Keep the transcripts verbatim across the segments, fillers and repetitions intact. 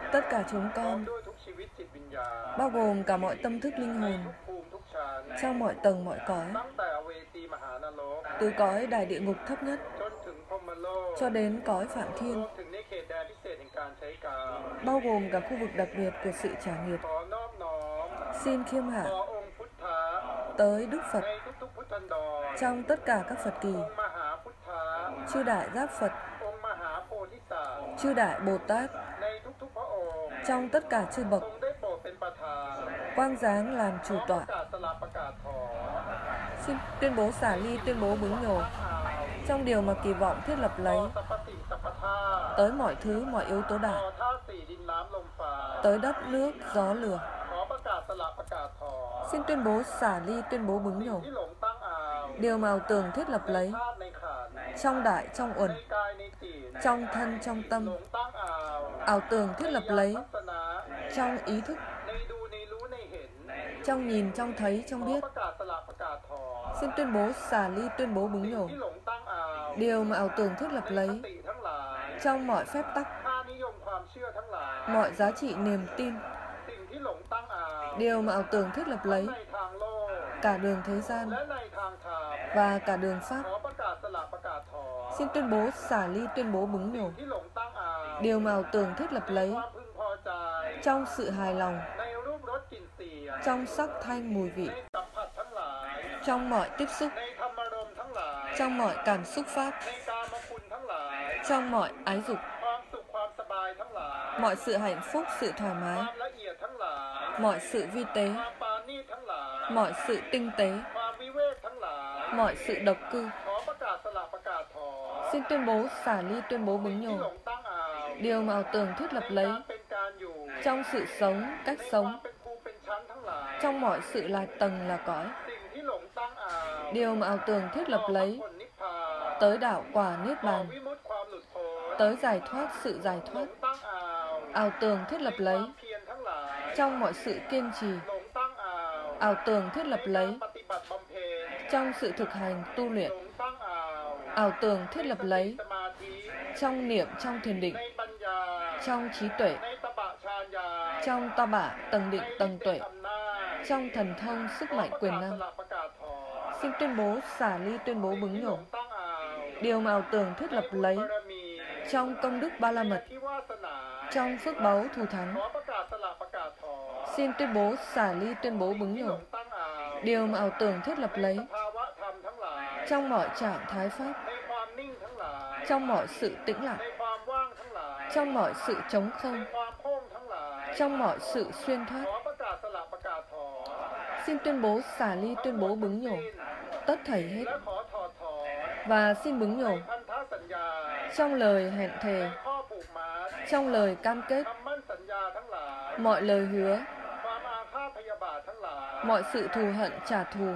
tất cả chúng con, bao gồm cả mọi tâm thức linh hồn, trong mọi tầng mọi cõi, từ cõi đại địa ngục thấp nhất cho đến cõi Phạm Thiên, bao gồm cả khu vực đặc biệt của sự trả nghiệp, xin khiêm hạ tới Đức Phật trong tất cả các Phật kỳ, chư Đại Giáp Phật, chư Đại Bồ Tát, trong tất cả chư bậc, quang giáng làm chủ tọa. Xin tuyên bố xả ly, tuyên bố bứng nhổ trong điều mà kỳ vọng thiết lập lấy, tới mọi thứ, mọi yếu tố đại, tới đất, nước, gió, lửa. Xin tuyên bố xả ly, tuyên bố bứng nhổ điều mà ảo tưởng thiết lập lấy, trong đại, trong uẩn, trong thân, trong tâm, ảo tưởng thiết lập lấy, trong ý thức, trong nhìn, trong thấy, trong biết. Xin tuyên bố xả ly, tuyên bố bứng nhổ điều mà ảo tưởng thiết lập lấy, trong mọi phép tắc, mọi giá trị niềm tin, điều mà ảo tưởng thiết lập lấy, cả đường thế gian và cả đường Pháp. Xin tuyên bố xả ly, tuyên bố bứng nhổ điều mà ảo tưởng thiết lập lấy, trong sự hài lòng, trong sắc thanh mùi vị, trong mọi tiếp xúc, trong mọi cảm xúc pháp, trong mọi ái dục, mọi sự hạnh phúc, sự thoải mái, mọi sự vi tế, mọi sự tinh tế, mọi sự độc cư. Xin tuyên bố xả ly, tuyên bố bứng nhổ điều mà ảo tưởng thiết lập lấy, trong sự sống, cách sống, trong mọi sự là tầng là cõi, điều mà ảo tưởng thiết lập lấy, tới đạo quả niết bàn, tới giải thoát, sự giải thoát, ảo tưởng thiết lập lấy, trong mọi sự kiên trì, ảo tưởng thiết lập lấy, trong sự thực hành tu luyện, ảo tưởng thiết lập lấy, trong niệm, trong thiền định, trong trí tuệ, trong ta bả, tầng định, tầng tuệ, trong thần thông, sức mạnh, quyền năng. Xin tuyên bố xả ly, tuyên bố bứng nhổ điều mà ảo tưởng thiết lập lấy, trong công đức ba la mật, trong phước báu thù thắng. Xin tuyên bố xả ly, tuyên bố bứng nhổ điều mà ảo tưởng thiết lập lấy, trong mọi trạng thái pháp, trong mọi sự tĩnh lặng, trong mọi sự trống không, trong mọi sự xuyên thoát. Xin tuyên bố xả ly, tuyên bố bứng nhổ tất thảy hết. Và xin bứng nhổ trong lời hẹn thề, trong lời cam kết, mọi lời hứa, mọi sự thù hận trả thù,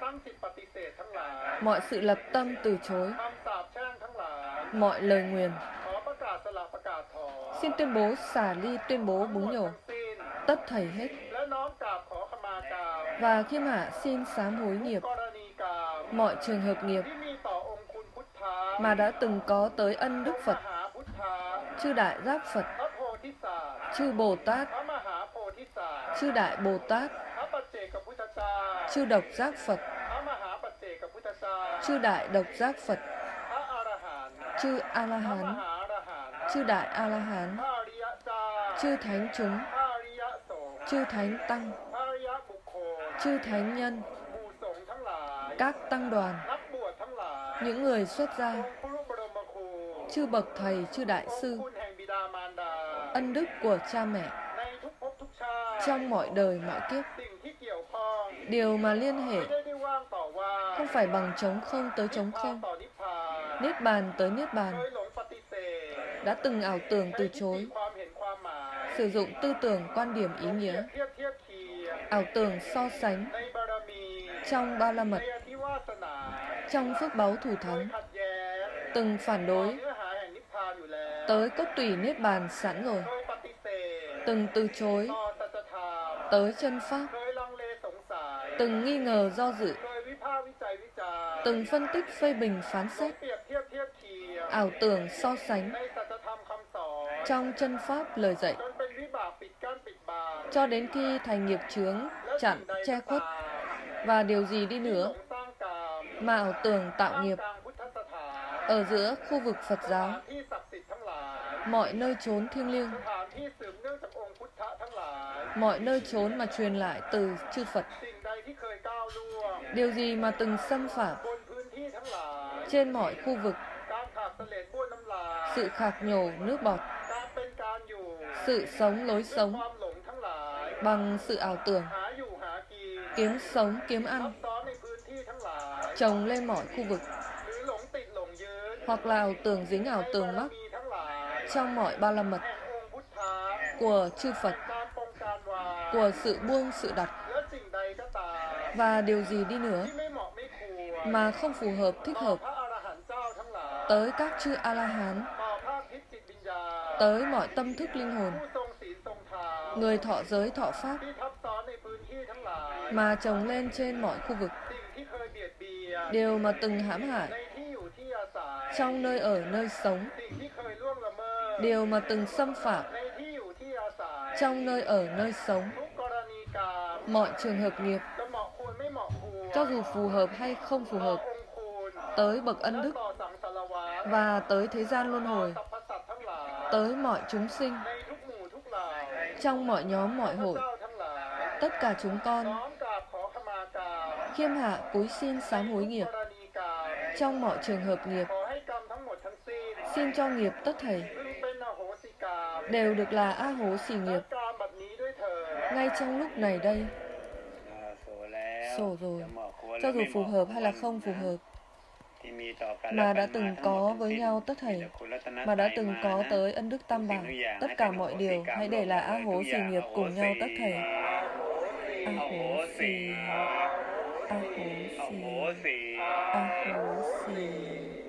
mọi sự lập tâm từ chối, mọi lời nguyền. Xin tuyên bố xả ly, tuyên bố bứng nhổ tất thảy hết. Và khiêm hạ xin sám hối nghiệp, mọi trường hợp nghiệp mà đã từng có tới ân Đức Phật, chư Đại Giáp Phật, chư Bồ Tát, chư Đại Bồ Tát, chư Độc Giác Phật, chư Đại Độc Giác Phật, chư A-la-hán, chư Đại A-la-hán, chư Thánh chúng, chư Thánh tăng, chư Thánh nhân, các tăng đoàn, những người xuất gia, chư bậc thầy, chư đại sư, ân đức của cha mẹ trong mọi đời mọi kiếp, điều mà liên hệ không phải bằng trống không tới trống không, niết bàn tới niết bàn, đã từng ảo tưởng từ chối, sử dụng tư tưởng, quan điểm, ý nghĩa, ảo tưởng so sánh trong ba la mật, trong phước báu thù thắng, từng phản đối, tới cốt tủy niết bàn sẵn rồi, từng từ chối, tới chân pháp, từng nghi ngờ do dự, từng phân tích phê bình phán xét, ảo tưởng so sánh trong chân pháp lời dạy, cho đến khi thành nghiệp chướng chặn che khuất. Và điều gì đi nữa mà ảo tưởng tạo nghiệp ở giữa khu vực Phật giáo, mọi nơi chốn thiêng liêng, mọi nơi chốn mà truyền lại từ chư Phật, điều gì mà từng xâm phạm trên mọi khu vực, sự khạc nhổ nước bọt, sự sống lối sống bằng sự ảo tưởng, kiếm sống kiếm ăn, trồng lên mọi khu vực, hoặc là ảo tưởng dính ảo tưởng mắc trong mọi ba la mật của chư Phật, của sự buông sự đặt, và điều gì đi nữa mà không phù hợp thích hợp tới các chư A-la-hán, tới mọi tâm thức linh hồn, người thọ giới thọ pháp, mà trồng lên trên mọi khu vực, điều mà từng hãm hại trong nơi ở nơi sống, điều mà từng xâm phạm trong nơi ở nơi sống, mọi trường hợp nghiệp, cho dù phù hợp hay không phù hợp, tới bậc ân đức và tới thế gian luân hồi, tới mọi chúng sinh, trong mọi nhóm mọi hội, tất cả chúng con khiêm hạ cúi xin sám hối nghiệp trong mọi trường hợp nghiệp, xin cho nghiệp tất thảy đều được là A Hố Xì nghiệp ngay trong lúc này đây. Sổ rồi, cho dù phù hợp hay là không phù hợp, mà đã từng có với nhau tất thảy, mà đã từng có tới ân đức tam bảo, tất cả mọi điều hãy để là A Hố Xì nghiệp cùng nhau tất thảy. A Hố Xì, A Hố Xì, A Hố Xì.